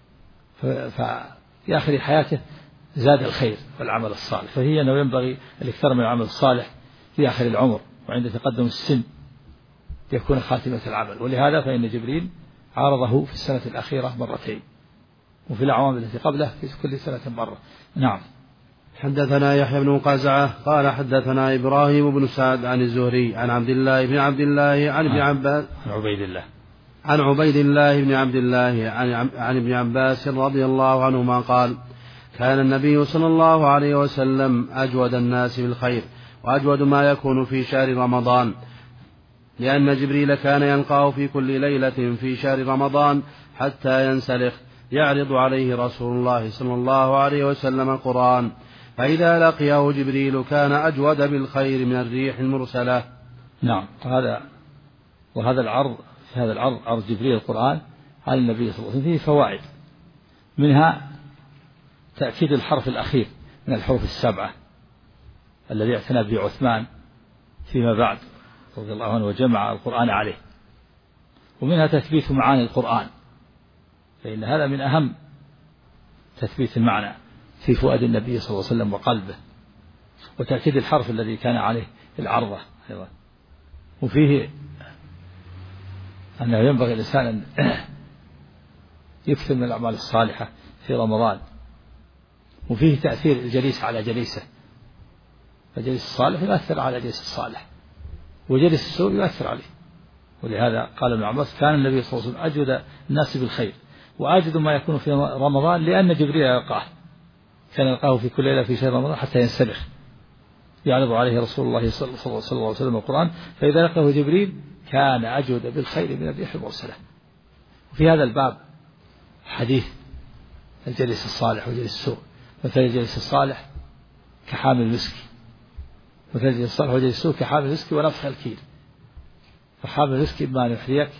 ففي آخر حياته زاد الخير والعمل الصالح، فهي أنه ينبغي الإكثار من العمل الصالح في آخر العمر وعند تقدم السن يكون خاتمة العمل. ولهذا فإن جبريل عارضه في السنة الأخيرة مرتين، وفي الأعوام التي قبله في كل سنة مرة. نعم. حدثنا يحيى بن قزعة قال حدثنا إبراهيم بن سعد عن الزهري عن عبد الله بن عبد الله عن ابن عباس عن عبيد الله بن عبد الله عن ابن عباس رضي الله عنهما قال: كان النبي صلى الله عليه وسلم أجود الناس بالخير وأجود ما يكون في شهر رمضان، لأن جبريل كان يلقاه في كل ليلة في شهر رمضان حتى ينسلخ، يعرض عليه رسول الله صلى الله عليه وسلم القرآن، فإذا لقيه جبريل كان أجود بالخير من الريح المرسلة. نعم. وهذا العرض في هذا العرض عرض جبريل القرآن على النبي صلى الله عليه وسلم فيه فوائد، منها تأكيد الحرف الأخير من الحروف السبعة الذي اعتنى به عثمان فيما بعد رضي الله عنه وجمع القرآن عليه، ومنها تثبيت معاني القرآن، فإن هذا من أهم تثبيت المعنى في فؤاد النبي صلى الله عليه وسلم وقلبه، وتأكيد الحرف الذي كان عليه العرضة أيضا. وفيه أنه ينبغي الإنسان أن يكثر من الأعمال الصالحة في رمضان. وفيه تأثير الجليس على جليسه، فجليس الصالح يؤثر على جليس الصالح، وجليس السوء يؤثر عليه. ولهذا قال ابن عباس كان النبي صلى الله عليه وسلم أجود الناس بالخير وأجد ما يكون في رمضان، لأن جبريل يلقاه، كان يلقاه في كل ليلة في شهر رمضان حتى ينسلخ، يعرض عليه رسول الله صلى الله عليه وسلم القرآن، فإذا لقاه جبريل كان أجود بالخير من الريح المرسلة. وفي هذا الباب حديث الجليس الصالح وجليس السوء. مثل الجليس الصالح كحامل المسك، مثل الجليس الصالح وجليس السوء كحامل المسك ونفخ الكير. فحامل المسك إما أن يحريك،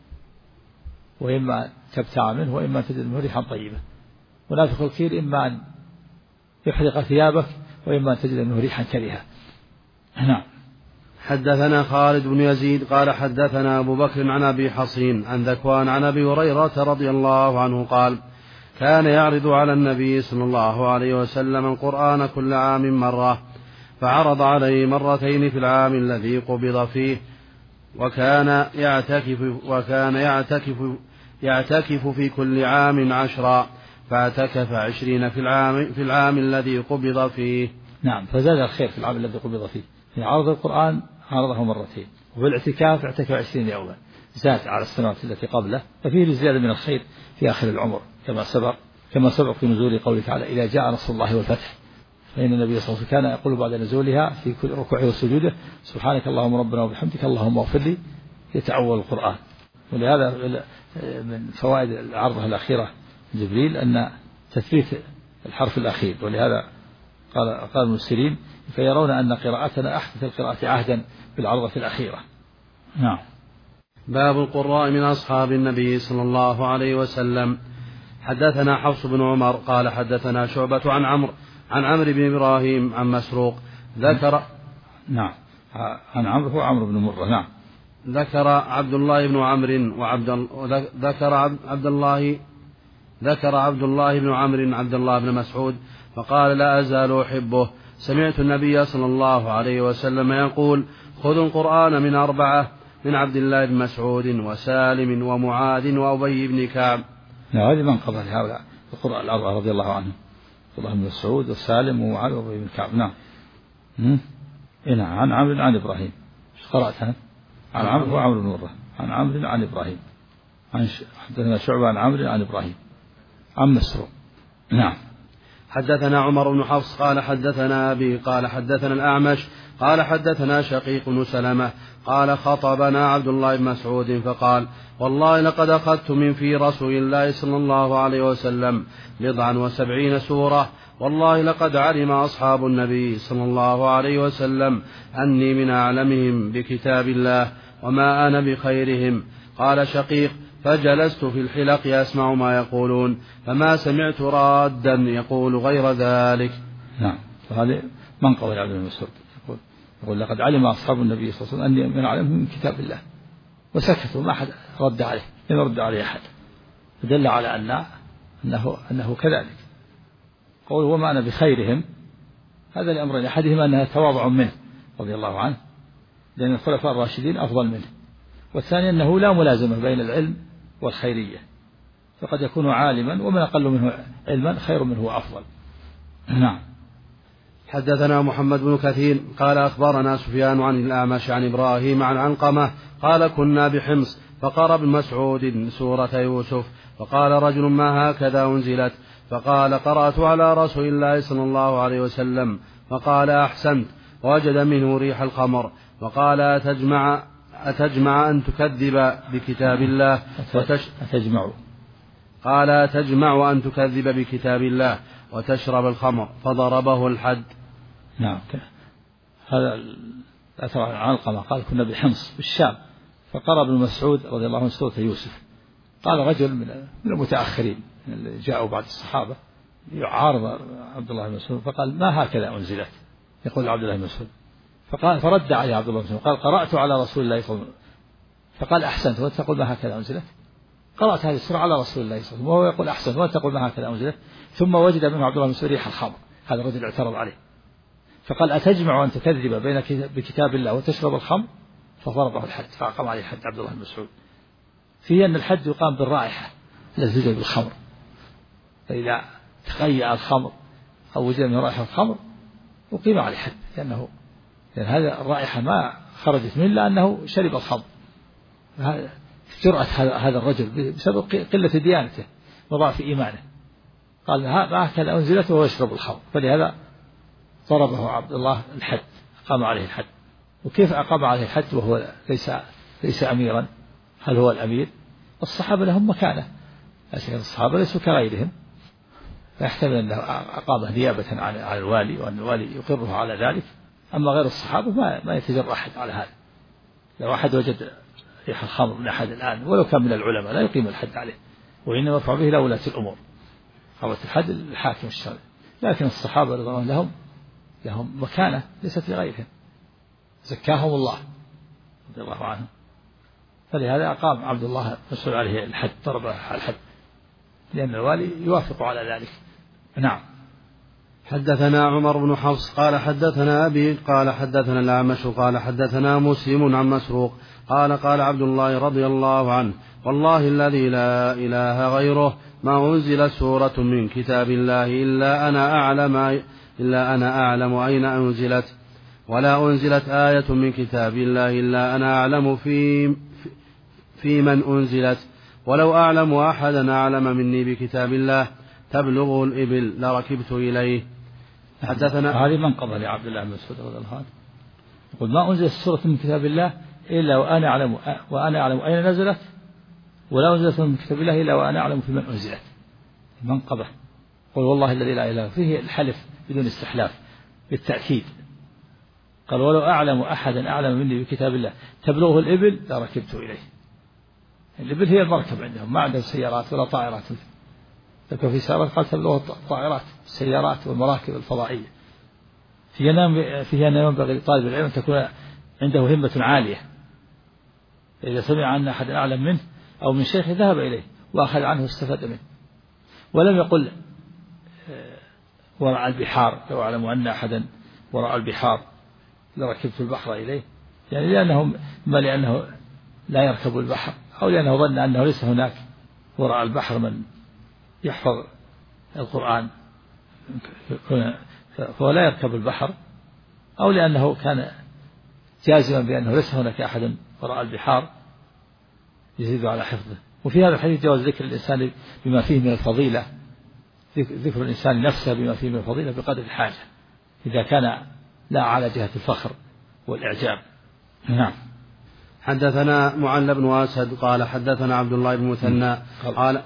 وإما تبتاع منه، وإما أن تجد منه ريحا طيبة. ونافخ الكير إما أن يحرق ثيابك، وإما أن تجد منه ريحا كريهة. نعم. حدثنا خالد بن يزيد قال حدثنا أبو بكر عن أبي حصين عن ذكوان عن أبي هريرة رضي الله عنه قال كان يعرض على النبي صلى الله عليه وسلم القرآن كل عام مرة، فعرض عليه مرتين في العام الذي قبض فيه، وكان يعتكف في كل عام 10، فاعتكف 20 في العام الذي قبض فيه. نعم. فزاد الخير في العام الذي قبض فيه. في عرض القرآن عرضه مرتين، وفي الاعتكاف اعتكف 20 يوما، زاد على السنوات التي قبله، ففيه الزيادة من الخير في آخر العمر كما سبق في نزول قوله تعالى إذا جاء نصر الله والفتح. فإن النبي صلى الله عليه وسلم كان يقول بعد نزولها في كل ركوعه وسجوده سبحانك اللهم ربنا وبحمدك اللهم اغفر لي، يتأول القرآن. ولهذا من فوائد العرضة الأخيرة جبريل أن تثبيت الحرف الأخير. ولهذا قال المفسرين فيرون أن قراءتنا أحدث القراءة عهدا بالعرضة الأخيرة. نعم. باب القراء من أصحاب النبي صلى الله عليه وسلم. حدثنا حفص بن عمر قال حدثنا شعبة عن عمرو بن إبراهيم عن مسروق ذكر. نعم. عن عمرو هو عمرو بن مرة. نعم. ذكر عبد الله بن عمرو ذكر عبد الله بن عمرو عبد الله بن مسعود فقال لا أزال أحبه. سمعت النبي صلى الله عليه وسلم يقول خذوا القرآن من 4، من عبد الله بن مسعود وسالم ومعاذ وأبي بن كعب. هذه منقبة لهؤلاء القراء الأربعة رضي الله عنهم، عبد الله بن مسعود وسالم ومعاذ وأبي بن كعب. نعم. عن عمرو عن إبراهيم. قرأتها عن عمرو وعمرو بن مرة عن عمرو عن إبراهيم حدثنا شعبة عن عمرو عن إبراهيم عن مسروق. نعم. حدثنا عمر بن حفص قال حدثنا أبي قال حدثنا الأعمش قال حدثنا شقيق بن سلمة قال خطبنا عبد الله بن مسعود فقال والله لقد أخذت من في رسول الله صلى الله عليه وسلم 79 سورة، والله لقد علم أصحاب النبي صلى الله عليه وسلم أني من أعلمهم بكتاب الله وما أنا بخيرهم. قال شقيق فجلست في الحلق أسمع ما يقولون فما سمعت رادا يقول غير ذلك. نعم. فهذا منقول عبد الله بن مسعود يقول لقد علم أصحاب النبي صلى الله عليه وسلم أني من أعلمهم من كتاب الله، وسكتوا ما أحد رد عليه، لم يرد عليه أحد، فدل على أنه كذلك. قول وما أنا بخيرهم هذا لأمرين، أحدهما أنها تواضع منه رضي الله عنه لأن الخلفاء الراشدين أفضل منه، والثاني أنه لا ملازمة بين العلم والخيرية، فقد يكون عالما ومن أقل منه علما خير منه وأفضل. نعم. حدثنا محمد بن كثير قال أخبرنا سفيان عن الأعمش عن إبراهيم عن علقمة قال كنا بحمص فقرأ ابن مسعود سورة يوسف فقال رجل ما هكذا أنزلت؟ فقال قرأت على رسول الله صلى الله عليه وسلم، فقال أحسنت، وجد منه ريح الخمر، وقال أتجمع أن تكذب بكتاب الله قال أتجمع أن تكذب بكتاب الله وتشرب الخمر، فضربه الحد. نعم. هذا أثر عن علقمة قال كنا بالحمص بالشام فقرأ ابن مسعود رضي الله عنه سورة يوسف. قال رجل من المتأخرين اللي جاءوا بعد الصحابة يعارض عبد الله بن مسعود فقال ما هكذا أنزلت؟ يقول عبد الله بن مسعود، فرد عليه عبد الله بن مسعود قال قرأت على رسول الله صلى الله عليه وسلم، فقال أحسنت وتقول ما هكذا أنزلت؟ قرأت هذه السورة على رسول الله صلى الله عليه وسلم وهو يقول أحسن وأنت تقول ما هكذا أنزلت. ثم وجد منه عبد الله بن مسعود ريح الخمر، هذا الرجل اعترض عليه فقال أتجمع أن تكذب بكتاب الله وتشرب الخمر؟ فضربه الحد فأقام عليه الحد عبد الله بن مسعود. فيه أن الحد يقام بالرائحة التي توجد بالخمر، فإذا تغير الخمر أو وجد من رائحة الخمر أقيم عليه الحد، لأن هذا الرائحة ما خرجت منه إلا أنه شرب الخمر. جرأة هذا الرجل بسبب قلة ديانته وضعف إيمانه، قال ما هكذا أنزلت وهو يشرب الخمر، فلهذا ضربه عبد الله الحد، أقام عليه الحد. وكيف أقام عليه الحد وهو ليس أميرا؟ هل هو الأمير؟ الصحابة لهم مكانة، لكن الصحابة ليسوا كغيرهم، فيحتمل أنه أقامه نيابة عن الوالي وأن الوالي يقره على ذلك. أما غير الصحابة ما يتجرأ أحد على هذا. لو أحد وجد ريح الخمر من أحد الآن ولو كان من العلماء لا يقيم الحد عليه، وإنما يرفع به إلى ولاة الأمور، قامة الحد الحاكم الشرعي. لكن الصحابة رضي الله لهم مكانة ليست لغيرهم، زكاهم الله رضي الله عنهم، فلهذا أقام عبد الله مسعود عليه الحد، ضربه على الحد، لأن الوالي يوافق على ذلك. نعم. حدثنا عمر بن حفص قال حدثنا أبي قال حدثنا الأعمش قال حدثنا مسلم عن مسروق قال قال عبد الله رضي الله عنه والله الذي لا إله غيره ما أنزل سورة من كتاب الله إلا أنا أعلم أين أنزلت، ولا أنزلت آية من كتاب الله إلا أنا أعلم في من أنزلت، ولو أعلم أحدا أعلم مني بكتاب الله تبلغه الإبل لركبت إليه. حدثنا هذه منقبة لعبد الله بن مسعود رضي الله عنه، يقول ما أنزلت سورة من كتاب الله إلا وأنا أعلم أين نزلت، ولا أنزلت من كتاب الله إلا وأنا أعلم في من أنزلت. منقبة. قل والله الذي لا إله فيه الحلف بدون استحلاف بالتأكيد. قال ولو أعلم أحدا أعلم مني بكتاب الله تبلغه الإبل لركبت إليه. الإبل هي المركب عندهم، ما عندهم سيارات ولا طائرات، لكن في سيارات قال تبلغه الطائرات السيارات والمراكب الفضائية. فيها أن ينبغي لطالب العلم أن تكون عنده همة عالية، إذا سمع أن أحد أعلم منه أو من شيخ ذهب إليه وأخذ عنه واستفاد منه، ولم يقل وراء البحار، لو أعلم أن أحدا وراء البحار لركبت البحر إليه، يعني لأنه لا يركب البحر، أو لأنه ظن أنه ليس هناك وراء البحر من يحفظ القرآن فهو لا يركب البحر، أو لأنه كان جازما بأنه ليس هناك أحد وراء البحار يزيد على حفظه. وفي هذا الحديث جواز ذكر الإنسان بما فيه من الفضيلة، ذكر الإنسان نفسه بما فيه من الفضيلة بقدر الحاجة، إذا كان لا على جهة الفخر والإعجاب. نعم. حدثنا معل بن أسد قال حدثنا عبد الله بن مثنى قال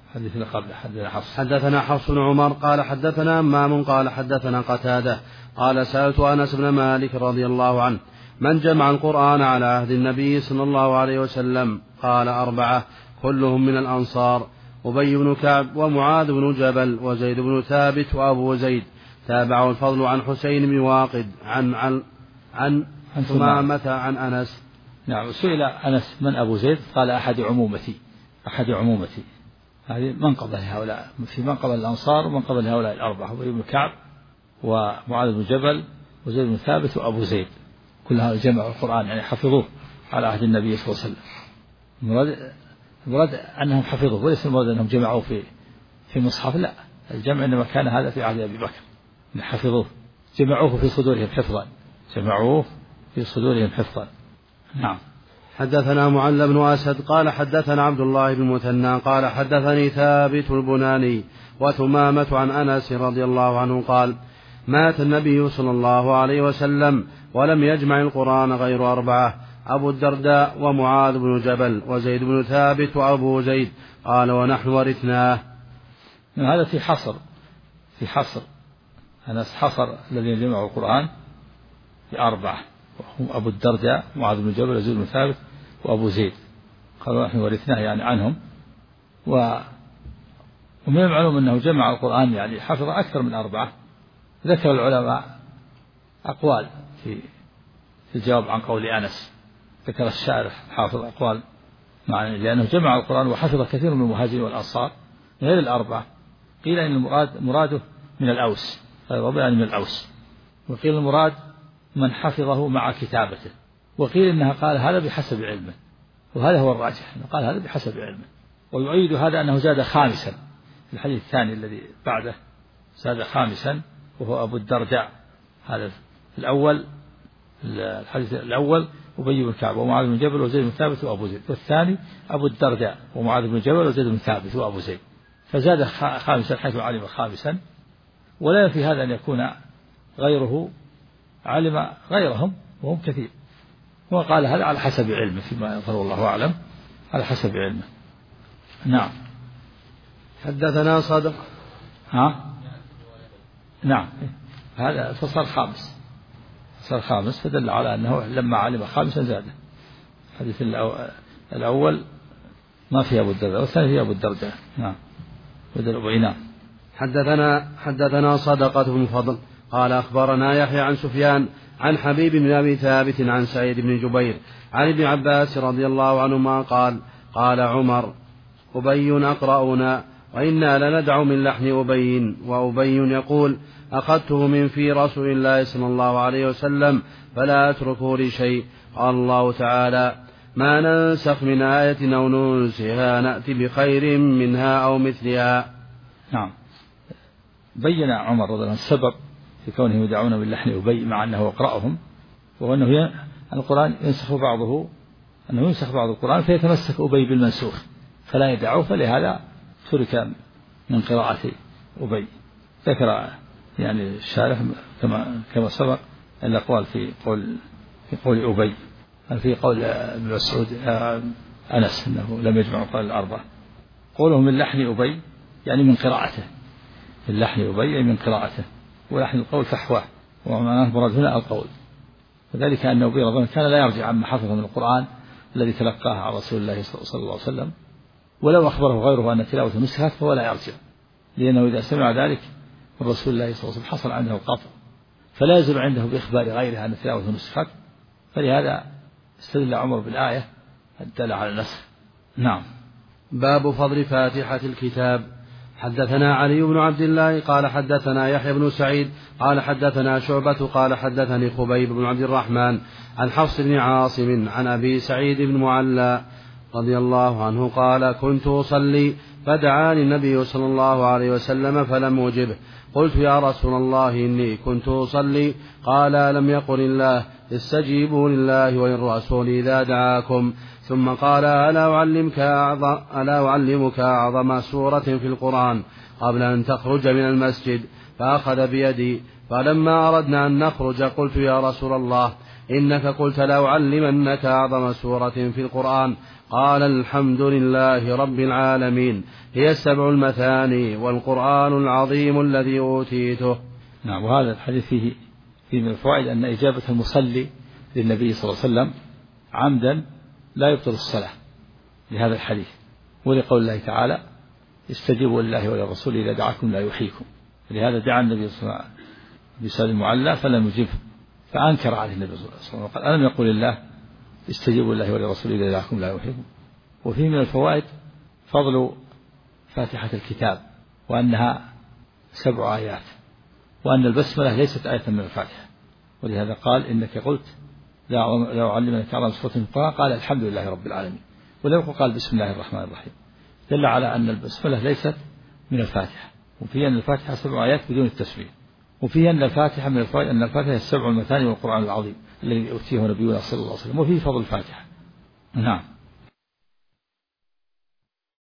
حدثنا حفص بن عمر قال حدثنا أمام قال حدثنا قتادة قال سألت أنس بن مالك رضي الله عنه من جمع القرآن على عهد النبي صلى الله عليه وسلم؟ قال 4 كلهم من الأنصار، أبي بن كعب ومعاذ بن جبل وزيد بن ثابت وأبو زيد، تابعه الفضل عن حسين بن واقد عن ثمامة عن أنس. نعم. سئل أنس من أبو زيد؟ قال أحد عمومتي. هذه منقبة لهؤلاء، في منقبة الأنصار ومنقبة لهؤلاء 4، أبي بن كعب ومعاذ بن جبل وزيد بن ثابت وأبو زيد، كل هؤلاء جمعوا القرآن يعني حفظوه على عهد النبي صلى الله عليه وسلم. المراد أنهم حفظوه، وليس المراد أنهم جمعوه في مصحف، لا، الجمع إنما كان هذا في عهد أبي بكر، حفظوه جمعوه في صدورهم حفظا. نعم. حدثنا معل بن أسد قال حدثنا عبد الله بن مثنى قال حدثني ثابت البناني وثمامة عن أنس رضي الله عنه قال مات النبي صلى الله عليه وسلم ولم يجمع القرآن غير 4، أبو الدرداء ومعاذ بن جبل وزيد بن ثابت وأبو زيد، قال ونحن ورثناه. هذا في حصر أنس حصر الذين جمعوا القرآن ب4، وهم أبو الدرداء معاذ بن جبل وزيد بن ثابت وأبو زيد، قالوا نحن ورثناه يعني عنهم. ومن المعلوم أنه جمع القرآن يعني حفظ أكثر من 4. ذكر العلماء أقوال في الجواب عن قول أنس، ذكر الشارح حافظ أقوال لأنه جمع القرآن وحفظ كثير من المهاجرين والأنصار غير الأربعة. قيل إن مراده من الأوس، يعني من الأوس، وقيل المراد من حفظه مع كتابته، وقيل إنها قال هذا بحسب علمه، وهذا هو الراجح، قال هذا بحسب علمه. ويؤيد هذا أنه زاد خامسا في الحديث الثاني الذي بعده، زاد خامسا وهو أبو الدرداء. هذا الأول، الحديث الأول أبي بن كعب ومعاذ بن جبل وزيد بن ثابت وأبو زيد، والثاني أبو الدرداء ومعاذ بن جبل وزيد بن ثابت وأبو زيد، فزاد خامسا حيث علم خامسا. ولا في هذا أن يكون غيره علم غيرهم وهم كثير، وقال هذا على حسب علمه فيما يظهر الله أعلم، على حسب علمه. نعم. حدثنا صدق. نعم، هذا فصل خامس، فصل خامس، فدل على أنه لما علم خامسا زاده. الحديث الأول ما فيه أبو الدرداء، والثاني فيه أبو الدرداء. نعم. نعم. حدثنا صدقة بن فضل قال أخبرنا يحيى عن سفيان عن حبيب بن أبي ثابت عن سعيد بن جبير عن ابن عباس رضي الله عنهما قال قال عمر أبي أقرأنا وإنا لندع من لحن أبي، وأبي يقول أخذته من في رسول الله صلى الله عليه وسلم فلا أتركه لشيء. قال الله تعالى ما ننسخ من آية أو ننسها نأتي بخير منها أو مثلها. نعم. بين عمر رضي الله عنه السبب في كونهم يدعون من لحن أبي مع أنه أقرأهم، وأنه القرآن ينسخ بعضه، أنه ينسخ بعض القرآن فيتمسك أبي بالمنسوخ فلا يدعوه، فلهذا ترك من قراءة أبي. ذكر يعني الشارح كما سبق الأقوال في قول أبي، في قول ابن مسعود أنس أنه لم يجمع قول الأربعة. قولهم من لحن أبي يعني من قراءته، اللحن أبي يعني من قراءته، ولحن القول فحواه، ومعناه مراد هنا القول. وذلك أن أبي رضي الله عنه كان لا يرجع عما حفظ من القرآن الذي تلقاه عن رسول الله صلى الله عليه وسلم، ولو أخبره غيره أن تلاوة نسخت فهو لا يرجع، لأنه إذا سمع ذلك من رسول الله صلى الله عليه وسلم حصل عنده القطع، فلا يزل عنده بإخبار غيره أن تلاوة نسخت. فلهذا استدل عمر بالآية الدالة على النسخ. نعم. باب فضل فاتحة الكتاب. حدثنا علي بن عبد الله قال حدثنا يحيى بن سعيد قال حدثنا شعبة قال حدثني خبيب بن عبد الرحمن عن حفص بن عاصم عن أبي سعيد بن معلى رضي الله عنه قال كنت أصلي فدعاني النبي صلى الله عليه وسلم فلم أجبه، قلت يا رسول الله إني كنت أصلي، قال لم يقل الله استجيبوا لله وللرسول إذا دعاكم، ثم قال ألا أعلمك أعظم سورة في القرآن قبل أن تخرج من المسجد؟ فأخذ بيدي، فلما أردنا أن نخرج قلت يا رسول الله إنك قلت لأعلمنك أعظم سورة في القرآن. قال الحمد لله رب العالمين، هي السبع المثاني والقرآن العظيم الذي أوتيته. نعم. وهذا الحديث فيه من الفوائد أن إجابة المصلي للنبي صلى الله عليه وسلم عمدا لا يبطل الصلاة لهذا الحديث، ولقول الله تعالى استجيبوا لله وللرسول إذا دعاكم لا يحييكم، لهذا دعا النبي صلى الله عليه وسلم بسؤال المعلى فلم يجبه، فأنكر عليه النبي صلى الله عليه وسلم وقال ألم يقول الله استجيبوا لله وللرسول إذا دعاكم لا يحييكم. وفيه من الفوائد فضل فاتحة الكتاب، وأنها 7 آيات، وأن البسملة ليست آية من الفاتحة، ولهذا قال إنك قلت لا أعلمنك أعظم سورة في القرآن، قال الحمد لله رب العالمين، ولم قال بسم الله الرحمن الرحيم، دل على أن البسملة ليست من الفاتحة. وفيه أن الفاتحة 7 آيات بدون التسبيح. وفيه أن الفاتحة من الفوائد أن الفاتحة 7 المثاني والقرآن العظيم الذي أوتيه نبينا صلى الله عليه وسلم. وفيه فضل الفاتحة. نعم.